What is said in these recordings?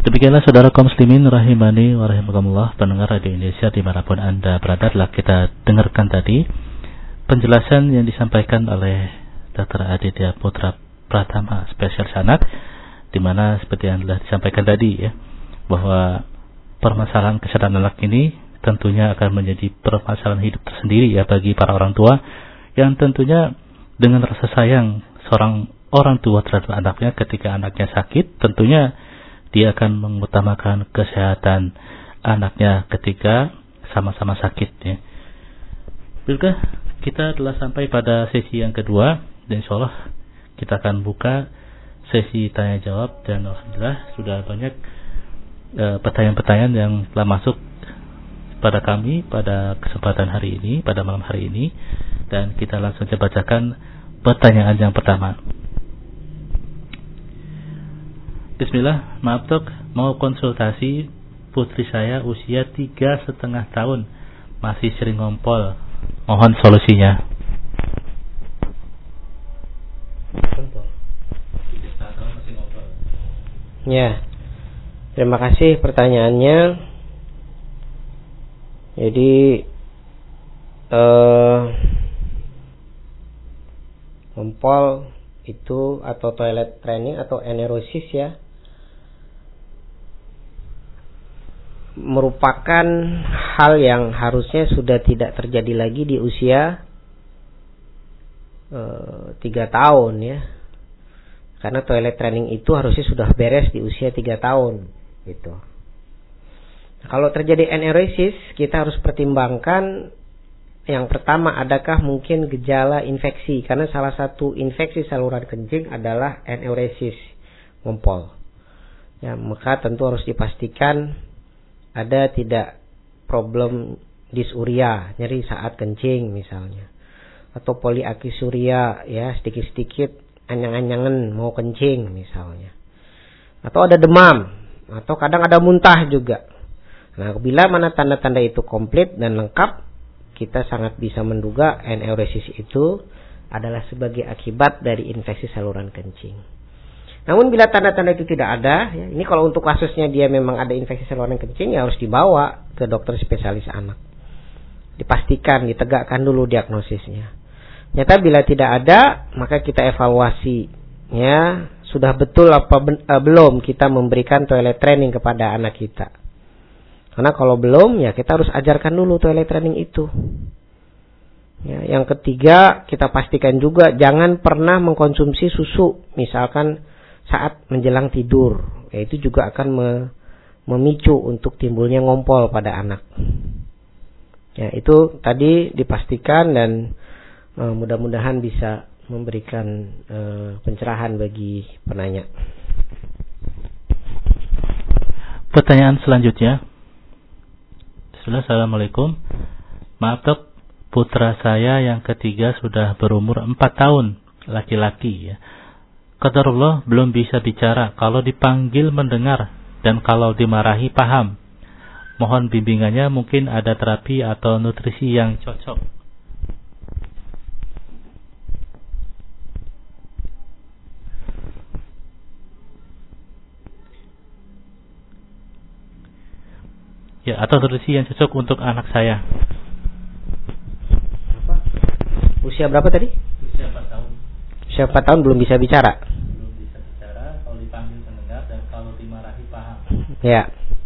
Demikianlah saudara kaum muslimin rahimani wa rahimakumullah, pendengar Radio Indonesia dimanapun Anda berada, telah kita dengarkan tadi penjelasan yang disampaikan oleh Dr. Aditya Putra Pratama, spesialis anak, di mana seperti yang telah disampaikan tadi ya, bahwa permasalahan kesehatan anak ini tentunya akan menjadi permasalahan hidup tersendiri ya bagi para orang tua, yang tentunya dengan rasa sayang seorang orang tua terhadap anaknya ketika anaknya sakit, tentunya dia akan mengutamakan kesehatan anaknya ketika sama-sama sakit ya. Baiklah, kita telah sampai pada sesi yang kedua, dan insyaallah kita akan buka sesi tanya jawab, dan alhamdulillah sudah banyak pertanyaan-pertanyaan yang telah masuk pada kami pada kesempatan hari ini, pada malam hari ini, dan kita langsung saja bacakan pertanyaan yang pertama. Bismillah, maaf dok, mau konsultasi, putri saya usia 3,5 tahun, masih sering ngompol, mohon solusinya. Ya, terima kasih pertanyaannya. Jadi ngompol itu atau toilet training atau anerosis ya, merupakan hal yang harusnya sudah tidak terjadi lagi di usia 3 tahun ya. Karena toilet training itu harusnya sudah beres di usia 3 tahun gitu. Kalau terjadi anerosis, kita harus pertimbangkan yang pertama, adakah mungkin gejala infeksi, karena salah satu infeksi saluran kencing adalah anerosis, ngompol. Ya, maka tentu harus dipastikan ada tidak problem disuria, nyeri saat kencing misalnya, atau poliakisuria ya, sedikit-sedikit anyang-anyangan mau kencing misalnya, atau ada demam, atau kadang ada muntah juga. Nah, bila mana tanda-tanda itu komplit dan lengkap, kita sangat bisa menduga anerosis itu adalah sebagai akibat dari infeksi saluran kencing. Namun bila tanda-tanda itu tidak ada, ya, ini kalau untuk kasusnya dia memang ada infeksi saluran kencing, ya harus dibawa ke dokter spesialis anak. Dipastikan, ditegakkan dulu diagnosisnya. Nyata bila tidak ada, maka kita evaluasi, ya sudah betul apa belum kita memberikan toilet training kepada anak kita. Karena kalau belum, ya kita harus ajarkan dulu toilet training itu. Ya, yang ketiga, kita pastikan juga jangan pernah mengkonsumsi susu, misalkan saat menjelang tidur, itu juga akan memicu untuk timbulnya ngompol pada anak. Ya, itu tadi dipastikan, dan mudah-mudahan bisa memberikan pencerahan bagi penanya. Pertanyaan selanjutnya. Assalamualaikum. Maaf dok, putra saya yang ketiga sudah berumur 4 tahun, laki-laki ya. Qadarullah belum bisa bicara, kalau dipanggil mendengar, dan kalau dimarahi paham. Mohon bimbingannya, mungkin ada terapi atau nutrisi yang cocok. Ya, atau nutrisi yang cocok untuk anak saya. Apa? Usia berapa tadi? Usia 4 tahun. Usia 4 tahun belum bisa bicara. Belum bisa bicara, kalau dipanggil mendengar, dan kalau dimarahi paham. Ya.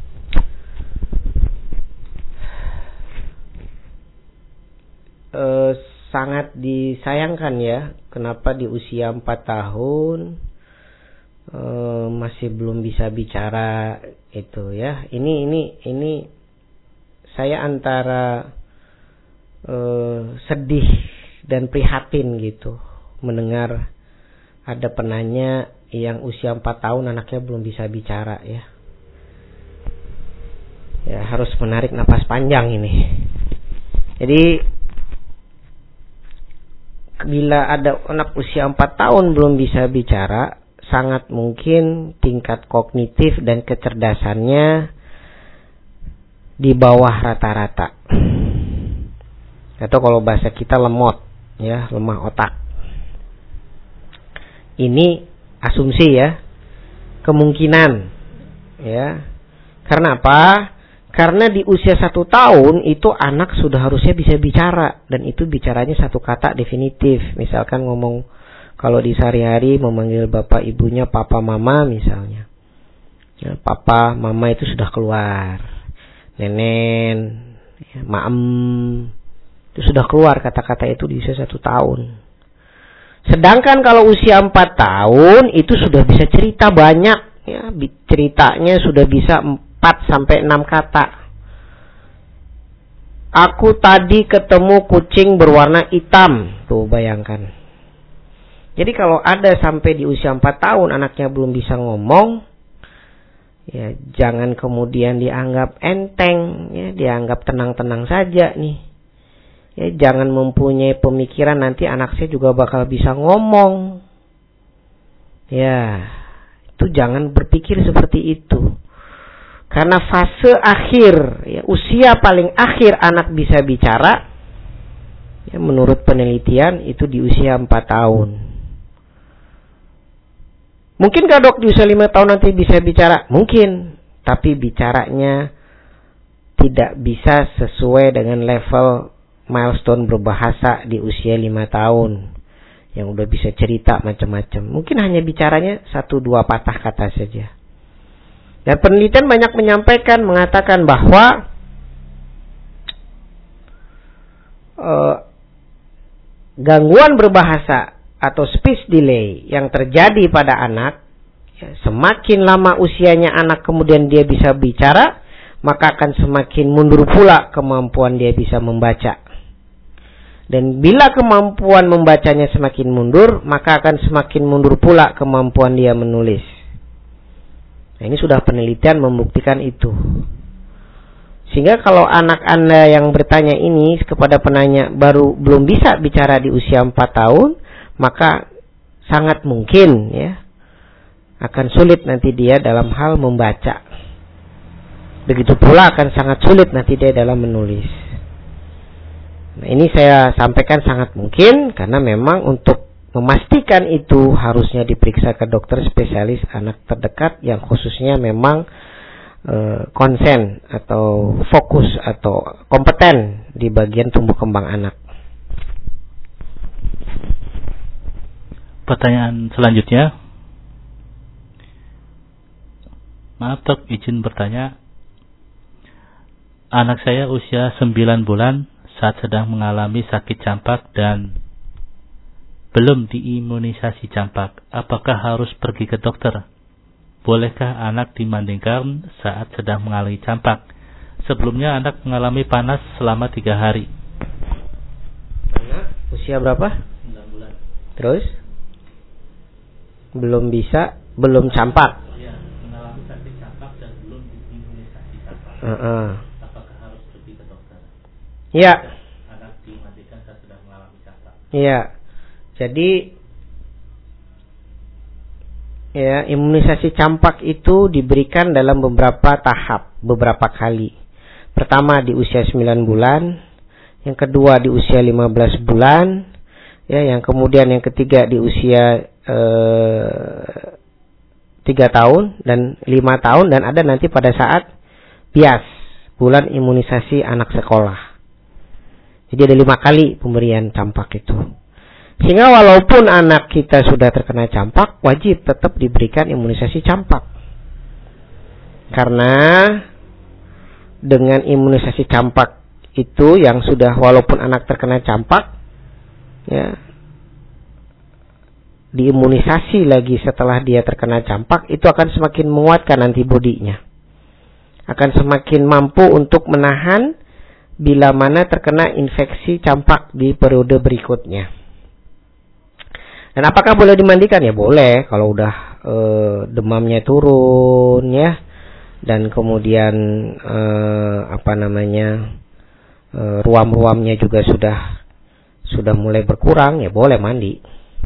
Sangat disayangkan ya, kenapa di usia 4 tahun masih belum bisa bicara itu ya. Ini saya antara sedih dan prihatin gitu mendengar ada penanya yang usia 4 tahun anaknya belum bisa bicara ya. Ya, harus menarik napas panjang ini. Jadi bila ada anak usia 4 tahun belum bisa bicara, sangat mungkin tingkat kognitif dan kecerdasannya di bawah rata-rata. Atau kalau bahasa kita lemot, ya, lemah otak. Ini asumsi ya, kemungkinan Ya. Karena apa? Karena di usia 1 tahun itu anak sudah harusnya bisa bicara, dan itu bicaranya satu kata definitif. Misalkan ngomong, kalau di sehari-hari memanggil bapak ibunya papa mama misalnya. Ya, papa mama itu sudah keluar. Nenen, ya, maem, itu sudah keluar kata-kata itu di usia 1 tahun. Sedangkan kalau usia 4 tahun itu sudah bisa cerita banyak, ya, ceritanya sudah bisa 4-6 kata. Aku tadi ketemu kucing berwarna hitam. Tuh bayangkan. Jadi kalau ada sampai di usia 4 tahun anaknya belum bisa ngomong, ya jangan kemudian dianggap enteng, ya, dianggap tenang-tenang saja nih. Ya, jangan mempunyai pemikiran nanti anak saya juga bakal bisa ngomong. Ya, itu jangan berpikir seperti itu. Karena fase akhir, ya, usia paling akhir anak bisa bicara, ya, menurut penelitian itu di usia 4 tahun. Mungkinkah dok di usia 5 tahun nanti bisa bicara? Mungkin, tapi bicaranya tidak bisa sesuai dengan level milestone berbahasa di usia 5 tahun. Yang udah bisa cerita macam-macam. Mungkin hanya bicaranya 1-2 patah kata saja. Dan penelitian banyak menyampaikan, mengatakan bahwa gangguan berbahasa atau speech delay yang terjadi pada anak, ya, semakin lama usianya anak kemudian dia bisa bicara, maka akan semakin mundur pula kemampuan dia bisa membaca. Dan bila kemampuan membacanya semakin mundur, maka akan semakin mundur pula kemampuan dia menulis. Nah, ini sudah penelitian membuktikan itu. Sehingga kalau anak Anda yang bertanya ini kepada penanya belum bisa bicara di usia 4 tahun, maka sangat mungkin, ya, akan sulit nanti dia dalam hal membaca. Begitu pula akan sangat sulit nanti dia dalam menulis. Nah, ini saya sampaikan sangat mungkin karena memang untuk memastikan itu harusnya diperiksa ke dokter spesialis anak terdekat yang khususnya memang konsen atau fokus atau kompeten di bagian tumbuh kembang anak. Pertanyaan selanjutnya. Maaf dok, izin bertanya. Anak saya usia 9 bulan saat sedang mengalami sakit campak dan belum diimunisasi campak. Apakah harus pergi ke dokter? Bolehkah anak dimandikan saat sedang mengalami campak? Sebelumnya anak mengalami panas selama 3 hari. Anak usia berapa? 9 bulan. Terus? Belum campak. Ya, mengalami sakit campak dan belum diimunisasi campak. Apakah harus pergi ke dokter? Ya. Anak dimandikan saat sedang mengalami campak. Iya. Jadi, ya, imunisasi campak itu diberikan dalam beberapa tahap, beberapa kali. Pertama di usia 9 bulan, yang kedua di usia 15 bulan, ya, yang kemudian yang ketiga di usia 3 tahun dan 5 tahun, dan ada nanti pada saat BIAS, bulan imunisasi anak sekolah. Jadi ada 5 kali pemberian campak itu. Sehingga walaupun anak kita sudah terkena campak, wajib tetap diberikan imunisasi campak. Karena dengan imunisasi campak itu yang sudah, walaupun anak terkena campak, ya, diimunisasi lagi setelah dia terkena campak, itu akan semakin menguatkan antibodinya. Akan semakin mampu untuk menahan bila mana terkena infeksi campak di periode berikutnya. Dan apakah boleh dimandikan? Ya boleh, kalau udah demamnya turun, ya, dan kemudian ruam-ruamnya juga sudah mulai berkurang, ya boleh mandi.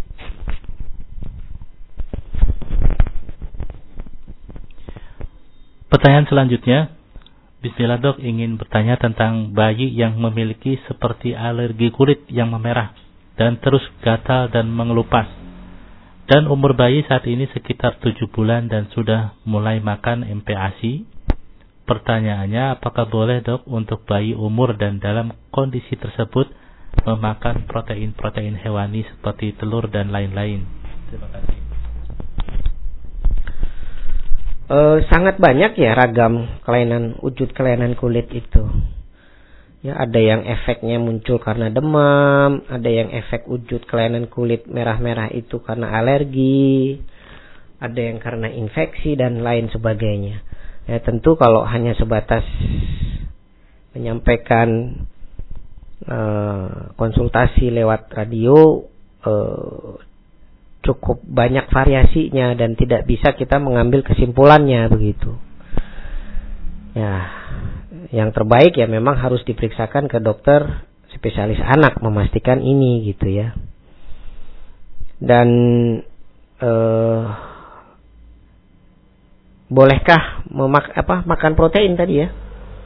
Pertanyaan selanjutnya. Bismillah dok, ingin bertanya tentang bayi yang memiliki seperti alergi kulit yang memerah dan terus gatal dan mengelupas. Dan umur bayi saat ini sekitar 7 bulan dan sudah mulai makan MPASI. Pertanyaannya, apakah boleh dok untuk bayi umur dan dalam kondisi tersebut memakan protein-protein hewani seperti telur dan lain-lain? Terima kasih. Sangat banyak ya ragam wujud kelainan kulit itu. Ya, ada yang efeknya muncul karena demam, ada yang efek wujud kelainan kulit merah-merah itu karena alergi, ada yang karena infeksi dan lain sebagainya. Ya, tentu kalau hanya sebatas menyampaikan konsultasi lewat radio, cukup banyak variasinya dan tidak bisa kita mengambil kesimpulannya begitu. Ya, yang terbaik ya memang harus diperiksakan ke dokter spesialis anak memastikan ini gitu ya. Dan bolehkah makan protein tadi ya?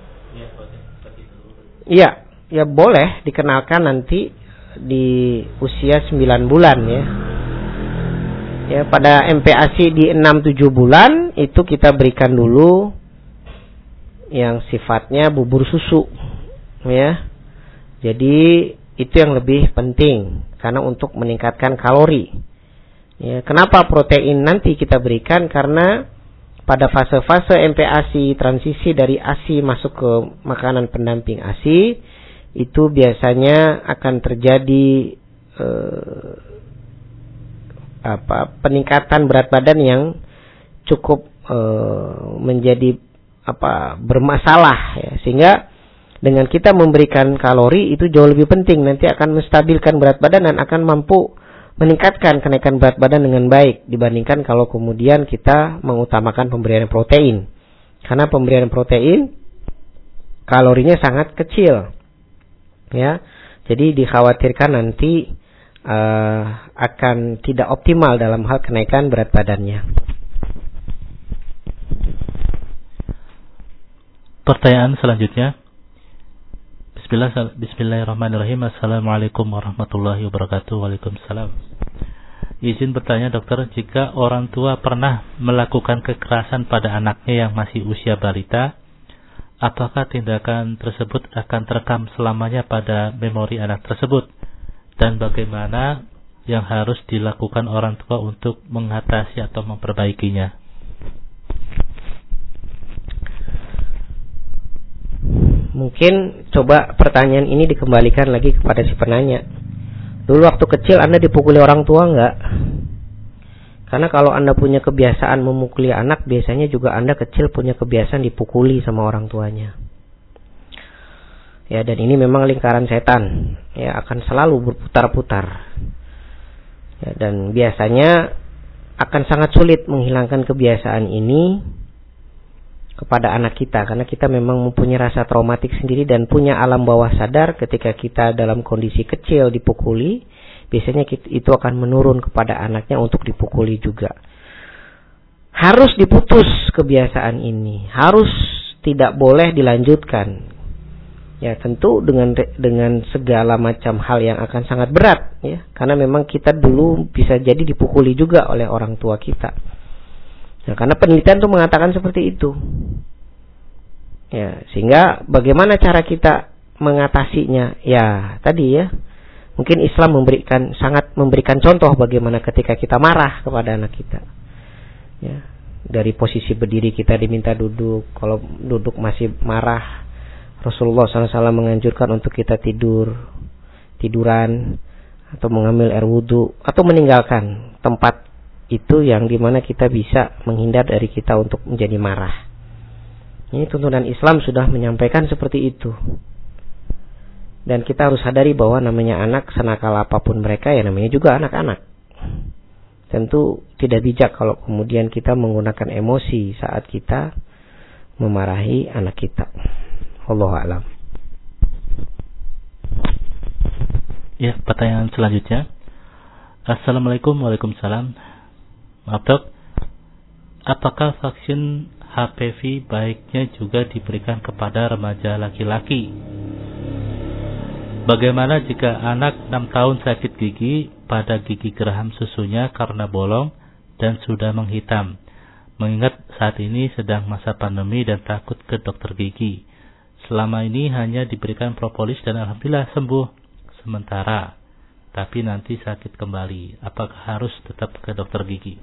Iya, ya boleh dikenalkan nanti di usia 9 bulan ya. Ya, pada MPASI di 6-7 bulan itu kita berikan dulu yang sifatnya bubur susu ya. Jadi itu yang lebih penting karena untuk meningkatkan kalori. Ya, kenapa protein nanti kita berikan? Karena pada fase-fase MPASI, transisi dari ASI masuk ke makanan pendamping ASI, itu biasanya akan terjadi peningkatan berat badan yang cukup menjadi bermasalah ya. Sehingga dengan kita memberikan kalori itu jauh lebih penting, nanti akan menstabilkan berat badan dan akan mampu meningkatkan kenaikan berat badan dengan baik dibandingkan kalau kemudian kita mengutamakan pemberian protein. Karena pemberian protein kalorinya sangat kecil ya. Jadi dikhawatirkan nanti akan tidak optimal dalam hal kenaikan berat badannya. Pertanyaan selanjutnya. Bismillahirrahmanirrahim. Assalamualaikum warahmatullahi wabarakatuh. Waalaikumsalam. Izin bertanya dokter, jika orang tua pernah melakukan kekerasan pada anaknya yang masih usia balita, apakah tindakan tersebut akan terekam selamanya pada memori anak tersebut? Dan bagaimana yang harus dilakukan orang tua untuk mengatasi atau memperbaikinya? Mungkin coba pertanyaan ini dikembalikan lagi kepada si penanya. Dulu waktu kecil Anda dipukuli orang tua enggak? Karena kalau Anda punya kebiasaan memukuli anak, biasanya juga Anda kecil punya kebiasaan dipukuli sama orang tuanya. Ya, dan ini memang lingkaran setan. Ya, akan selalu berputar-putar. Ya, dan biasanya akan sangat sulit menghilangkan kebiasaan ini kepada anak kita, karena kita memang mempunyai rasa traumatik sendiri dan punya alam bawah sadar ketika kita dalam kondisi kecil dipukuli, biasanya itu akan menurun kepada anaknya untuk dipukuli juga. Harus diputus kebiasaan ini, harus tidak boleh dilanjutkan. Ya, tentu dengan segala macam hal yang akan sangat berat ya, karena memang kita dulu bisa jadi dipukuli juga oleh orang tua kita. Nah, karena penelitian itu mengatakan seperti itu. Ya, sehingga bagaimana cara kita mengatasinya? Ya, tadi ya. Mungkin Islam sangat memberikan contoh bagaimana ketika kita marah kepada anak kita. Ya, dari posisi berdiri kita diminta duduk. Kalau duduk masih marah, Rasulullah SAW menganjurkan untuk kita tiduran atau mengambil air wudu atau meninggalkan tempat itu yang dimana kita bisa menghindar dari kita untuk menjadi marah. Ini tuntunan Islam sudah menyampaikan seperti itu. Dan kita harus sadari bahwa namanya anak, senakal apapun mereka, ya namanya juga anak-anak. Tentu tidak bijak kalau kemudian kita menggunakan emosi saat kita memarahi anak kita. Wallahu a'lam. Ya, pertanyaan selanjutnya. Assalamualaikum. Waalaikumsalam. Maaf dok, apakah vaksin HPV baiknya juga diberikan kepada remaja laki-laki? Bagaimana jika anak 6 tahun sakit gigi pada gigi geraham susunya karena bolong dan sudah menghitam? Mengingat saat ini sedang masa pandemi dan takut ke dokter gigi. Selama ini hanya diberikan propolis dan alhamdulillah sembuh sementara. Tapi nanti sakit kembali. Apakah harus tetap ke dokter gigi?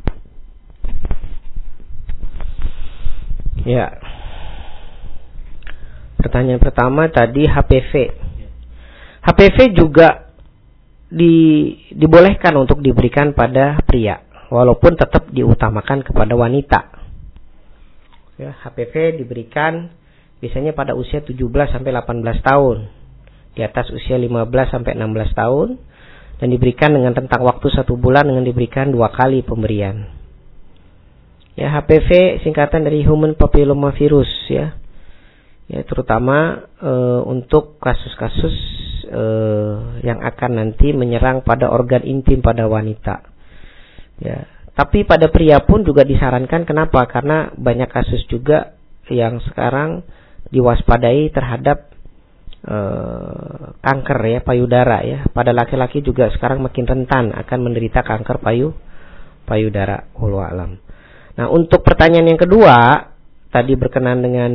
Ya. Pertanyaan pertama tadi HPV. HPV juga dibolehkan untuk diberikan pada pria, walaupun tetap diutamakan kepada wanita. Ya, HPV diberikan biasanya pada usia 17 sampai 18 tahun. Di atas usia 15 sampai 16 tahun dan diberikan dengan rentang waktu 1 bulan dengan diberikan 2 kali pemberian. Ya, HPV singkatan dari Human Papilloma Virus ya. Ya, terutama untuk kasus-kasus yang akan nanti menyerang pada organ intim pada wanita. Ya, tapi pada pria pun juga disarankan. Kenapa? Karena banyak kasus juga yang sekarang diwaspadai terhadap kanker ya payudara ya. Pada laki-laki juga sekarang makin rentan akan menderita kanker payudara. Wallahu a'lam. Nah, untuk pertanyaan yang kedua tadi berkenaan dengan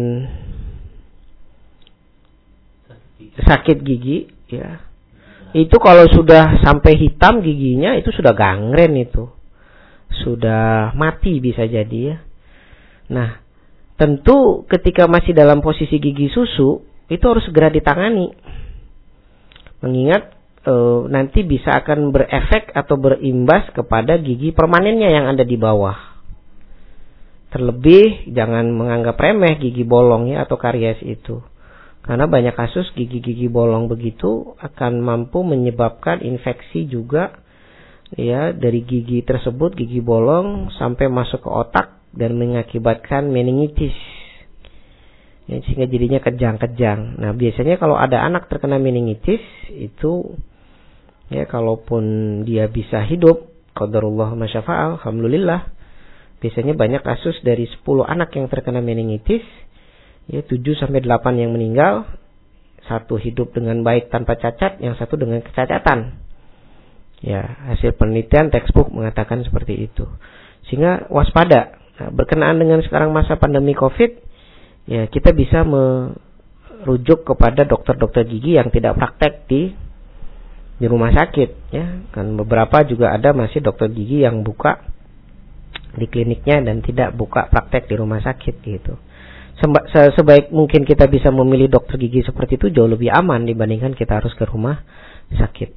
sakit gigi ya. Itu kalau sudah sampai hitam giginya itu sudah gangren itu. Sudah mati bisa jadi ya. Nah, tentu ketika masih dalam posisi gigi susu itu harus segera ditangani. Mengingat nanti bisa akan berefek atau berimbas kepada gigi permanennya yang ada di bawah. Terlebih jangan menganggap remeh gigi bolong ya atau karies itu. Karena banyak kasus gigi-gigi bolong begitu akan mampu menyebabkan infeksi juga ya dari gigi tersebut, gigi bolong sampai masuk ke otak dan mengakibatkan meningitis. Ya, sehingga jadinya kejang-kejang. Nah, biasanya kalau ada anak terkena meningitis itu ya kalaupun dia bisa hidup, qadarullah masyafa'al, alhamdulillah. Biasanya banyak kasus dari 10 anak yang terkena meningitis, ya 7 sampai 8 yang meninggal, 1 hidup dengan baik tanpa cacat, yang 1 dengan kecacatan. Ya, hasil penelitian textbook mengatakan seperti itu. Sehingga waspada. Nah, berkenaan dengan sekarang masa pandemi Covid, ya kita bisa merujuk kepada dokter-dokter gigi yang tidak praktek di rumah sakit ya. Kan beberapa juga ada masih dokter gigi yang buka di kliniknya dan tidak buka praktek di rumah sakit gitu. Sebaik mungkin kita bisa memilih dokter gigi seperti itu jauh lebih aman dibandingkan kita harus ke rumah sakit.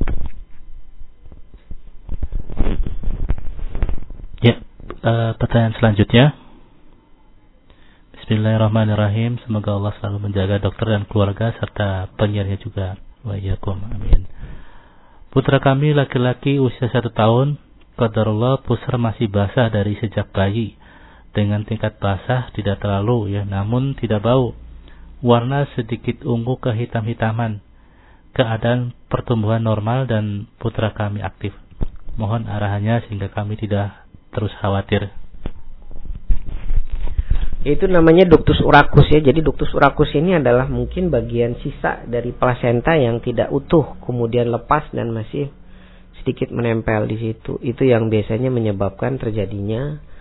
Ya, pertanyaan selanjutnya. Bismillahirrahmanirrahim. Semoga Allah selalu menjaga dokter dan keluarga serta penyiarnya juga. Wa iyyakum. Amin. Putra kami laki-laki usia 1 tahun, qadarullah pusar masih basah dari sejak bayi. Dengan tingkat basah tidak terlalu ya, namun tidak bau. Warna sedikit ungu kehitam-hitaman. Keadaan pertumbuhan normal dan putra kami aktif. Mohon arahannya sehingga kami tidak terus khawatir. Itu namanya ductus urachus ya. Jadi ductus urachus ini adalah mungkin bagian sisa dari plasenta yang tidak utuh, kemudian lepas dan masih sedikit menempel di situ. Itu yang biasanya menyebabkan terjadinya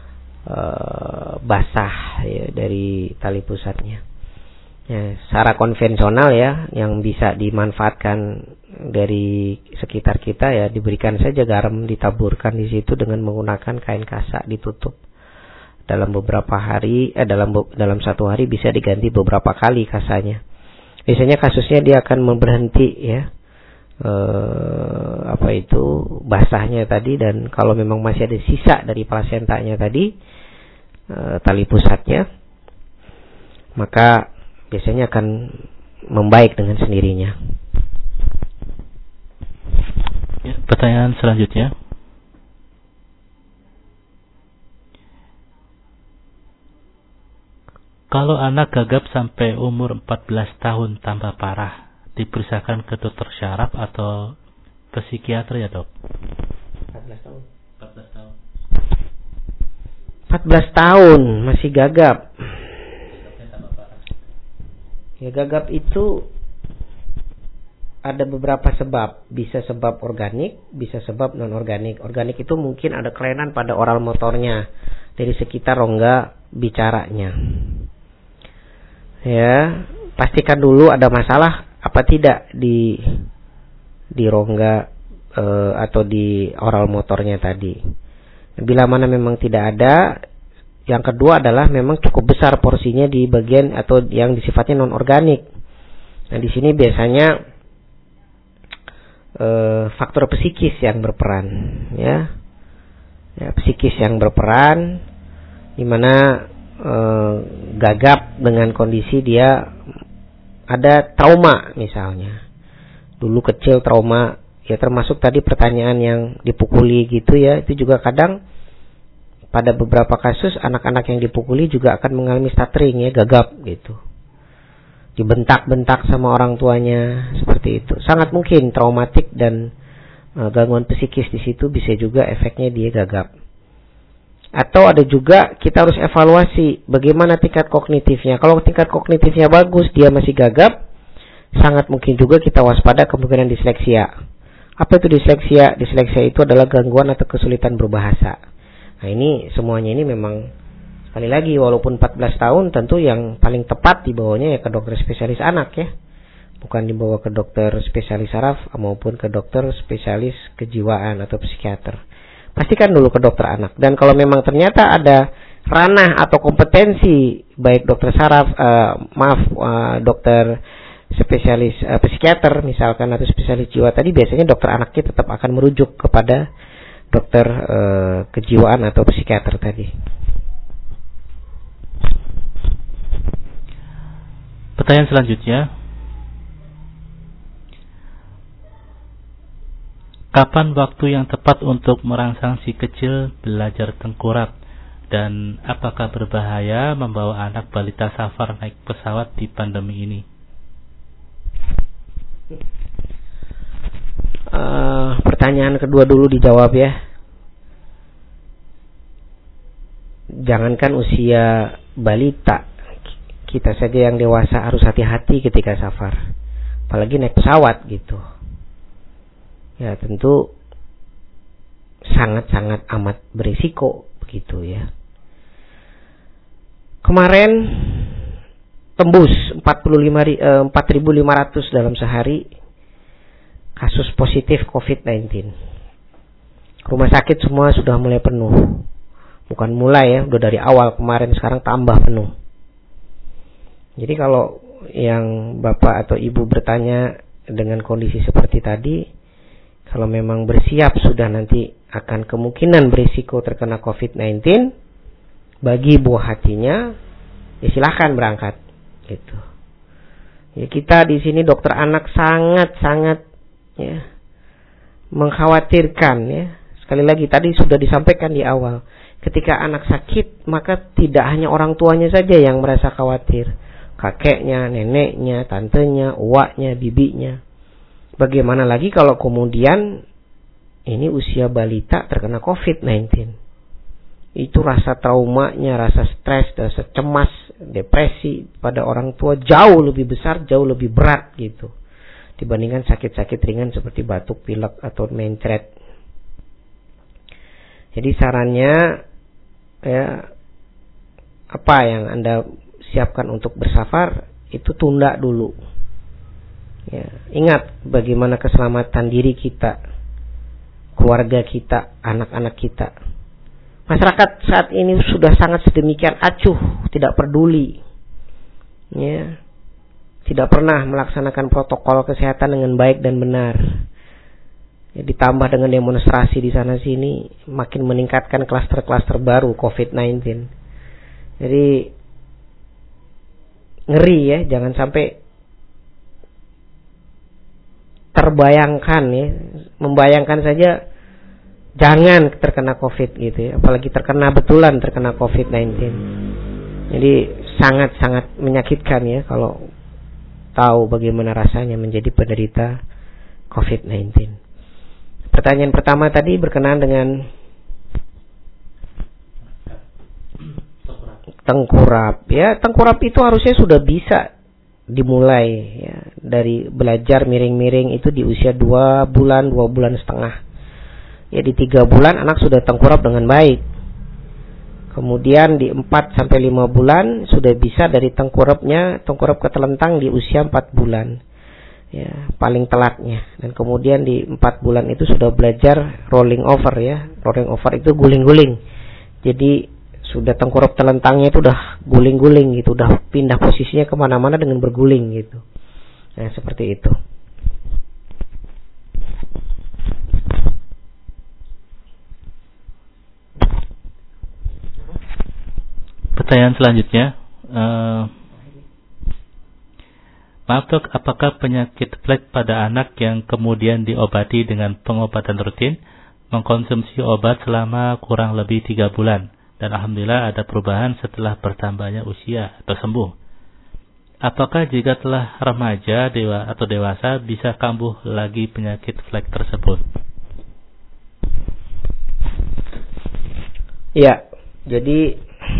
basah ya, dari tali pusatnya. Ya, secara konvensional ya, yang bisa dimanfaatkan dari sekitar kita ya, diberikan saja garam, ditaburkan di situ dengan menggunakan kain kasak, ditutup. Dalam beberapa hari, dalam 1 hari bisa diganti beberapa kali kasanya. Biasanya kasusnya dia akan berhenti ya, basahnya tadi, dan kalau memang masih ada sisa dari plasentanya tadi, tali pusatnya, maka biasanya akan membaik dengan sendirinya. Ya, pertanyaan selanjutnya. Kalau anak gagap sampai umur 14 tahun tambah parah, diperiksakan ke dokter syaraf atau psikiater ya, Dok? 14 tahun. 14 tahun. 14 tahun masih gagap. Ya, gagap itu ada beberapa sebab. Bisa sebab organik, bisa sebab non-organik. Organik itu mungkin ada kelainan pada oral motornya dari sekitar rongga bicaranya. Ya, pastikan dulu ada masalah apa tidak di rongga atau di oral motornya tadi. Bila mana memang tidak ada, yang kedua adalah memang cukup besar porsinya di bagian atau yang sifatnya non-organik. Nah, di sini biasanya faktor psikis yang berperan, ya psikis yang berperan, di mana gagap dengan kondisi dia ada trauma misalnya, dulu kecil trauma, ya termasuk tadi pertanyaan yang dipukuli gitu ya, itu juga kadang pada beberapa kasus anak-anak yang dipukuli juga akan mengalami stuttering ya, gagap gitu. Dibentak-bentak sama orang tuanya seperti itu. Sangat mungkin traumatik dan gangguan psikis di situ, bisa juga efeknya dia gagap. Atau ada juga kita harus evaluasi bagaimana tingkat kognitifnya. Kalau tingkat kognitifnya bagus, dia masih gagap, sangat mungkin juga kita waspada kemungkinan disleksia. Apa itu disleksia? Disleksia itu adalah gangguan atau kesulitan berbahasa. Nah, ini semuanya ini memang sekali lagi, walaupun 14 tahun, tentu yang paling tepat dibawanya ya ke dokter spesialis anak ya. Bukan dibawa ke dokter spesialis saraf maupun ke dokter spesialis kejiwaan atau psikiater. Pastikan dulu ke dokter anak. Dan kalau memang ternyata ada ranah atau kompetensi baik dokter saraf, dokter spesialis psikiater misalkan atau spesialis jiwa tadi, biasanya dokter anaknya tetap akan merujuk kepada dokter kejiwaan atau psikiater tadi. Pertanyaan selanjutnya, kapan waktu yang tepat untuk merangsang si kecil belajar tengkurap, dan apakah berbahaya membawa anak balita safar naik pesawat di pandemi ini? Pertanyaan kedua dulu dijawab ya. Jangankan usia balita, kita saja yang dewasa harus hati-hati ketika safar, apalagi naik pesawat gitu. Ya tentu sangat-sangat amat berisiko begitu ya. Kemarin tembus 4.500 dalam sehari kasus positif COVID-19. Rumah sakit semua sudah mulai penuh. Bukan mulai ya, udah dari awal kemarin, sekarang tambah penuh. Jadi kalau yang bapak atau ibu bertanya dengan kondisi seperti tadi, kalau memang bersiap sudah nanti akan kemungkinan berisiko terkena COVID-19, bagi buah hatinya, ya silahkan berangkat, gitu. Ya kita di sini dokter anak sangat ya mengkhawatirkan ya. Sekali lagi tadi sudah disampaikan di awal, ketika anak sakit maka tidak hanya orang tuanya saja yang merasa khawatir. Kakeknya, neneknya, tantenya, uaknya, bibinya. Bagaimana lagi kalau kemudian ini usia balita terkena COVID-19. Itu rasa traumanya, rasa stres, rasa cemas, depresi pada orang tua jauh lebih besar, jauh lebih berat gitu, dibandingkan sakit-sakit ringan seperti batuk, pilek, atau mencret. Jadi sarannya ya, apa yang Anda siapkan untuk bersafar itu tunda dulu. Ya, ingat bagaimana keselamatan diri kita, keluarga kita, anak-anak kita. Masyarakat saat ini sudah sangat sedemikian acuh, tidak peduli. Ya. Tidak pernah melaksanakan protokol kesehatan dengan baik dan benar. Ya, ditambah dengan demonstrasi di sana sini, makin meningkatkan klaster-klaster baru COVID-19. Jadi ngeri ya, jangan sampai terbayangkan ya, membayangkan saja jangan terkena COVID gitu ya, apalagi betulan terkena COVID-19. Jadi sangat-sangat menyakitkan ya kalau tahu bagaimana rasanya menjadi penderita COVID-19. Pertanyaan pertama tadi berkenaan dengan tengkurap. Ya, tengkurap itu harusnya sudah bisa dimulai ya, dari belajar miring-miring itu di usia 2 bulan, 2 bulan setengah. Ya di 3 bulan anak sudah tengkurap dengan baik. Kemudian di 4 sampai 5 bulan sudah bisa dari tengkurap ke telentang di usia 4 bulan. Ya, paling telatnya. Dan kemudian di 4 bulan itu sudah belajar rolling over ya. Rolling over itu guling-guling. Jadi sudah tengkurap telentangnya itu udah guling-guling gitu, udah pindah posisinya kemana-mana dengan berguling gitu. Nah seperti itu. Pertanyaan selanjutnya, maaf dok, apakah penyakit flek pada anak yang kemudian diobati dengan pengobatan rutin mengkonsumsi obat selama kurang lebih 3 bulan? Dan alhamdulillah ada perubahan setelah bertambahnya usia atau sembuh. Apakah jika telah remaja atau dewasa bisa kambuh lagi penyakit flek tersebut? Ya, jadi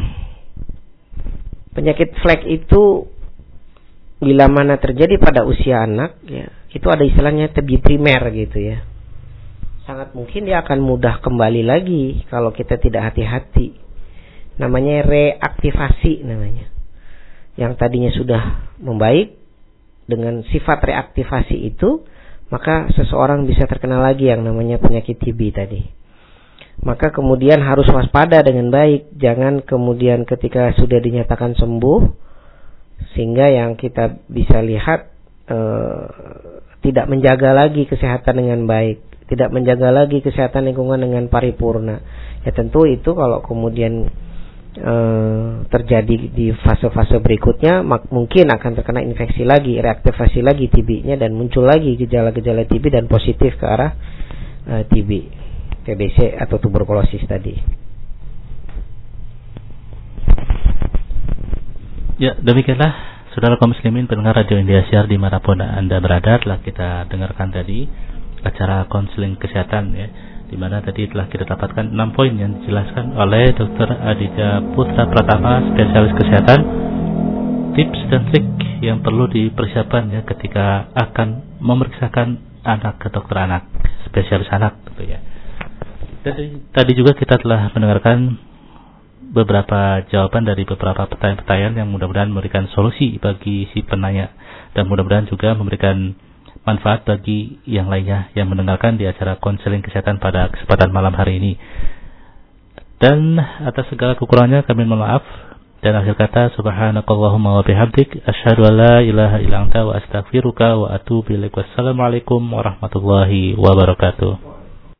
penyakit flek itu bila mana terjadi pada usia anak ya, itu ada istilahnya TB primer gitu ya. Sangat mungkin dia akan mudah kembali lagi kalau kita tidak hati-hati. Namanya reaktivasi namanya. Yang tadinya sudah membaik dengan sifat reaktivasi itu, maka seseorang bisa terkena lagi yang namanya penyakit TB tadi. Maka kemudian harus waspada dengan baik. Jangan kemudian ketika sudah dinyatakan sembuh, sehingga yang kita bisa lihat tidak menjaga lagi kesehatan dengan baik, tidak menjaga lagi kesehatan lingkungan dengan paripurna. Ya tentu itu kalau kemudian terjadi di fase-fase berikutnya, mungkin akan terkena infeksi lagi, reaktivasi lagi TB-nya, dan muncul lagi gejala-gejala TB dan positif ke arah TB, TBC atau tuberkulosis tadi. Ya, demikianlah saudara kaum muslimin pendengar Radio Indosiar dimanapun Anda berada, telah kita dengarkan tadi acara konseling kesehatan ya, di mana tadi telah kita dapatkan 6 poin yang dijelaskan oleh Dr. Aditya Putra Pratama, spesialis kesehatan, tips dan trik yang perlu dipersiapkan ya ketika akan memeriksakan anak ke dokter anak, spesialis anak gitu ya. Tadi juga kita telah mendengarkan beberapa jawaban dari beberapa pertanyaan-pertanyaan yang mudah-mudahan memberikan solusi bagi si penanya, dan mudah-mudahan juga memberikan manfaat bagi yang lainnya yang mendengarkan di acara konseling kesehatan pada kesempatan malam hari ini. Dan atas segala kekurangannya kami mohon maaf, dan akhir kata subhanakallahumma wa bihamdik asyhadu an la ilaha illa anta wa astaghfiruka wa atubu ilaik. Wassalamualaikum warahmatullahi wabarakatuh.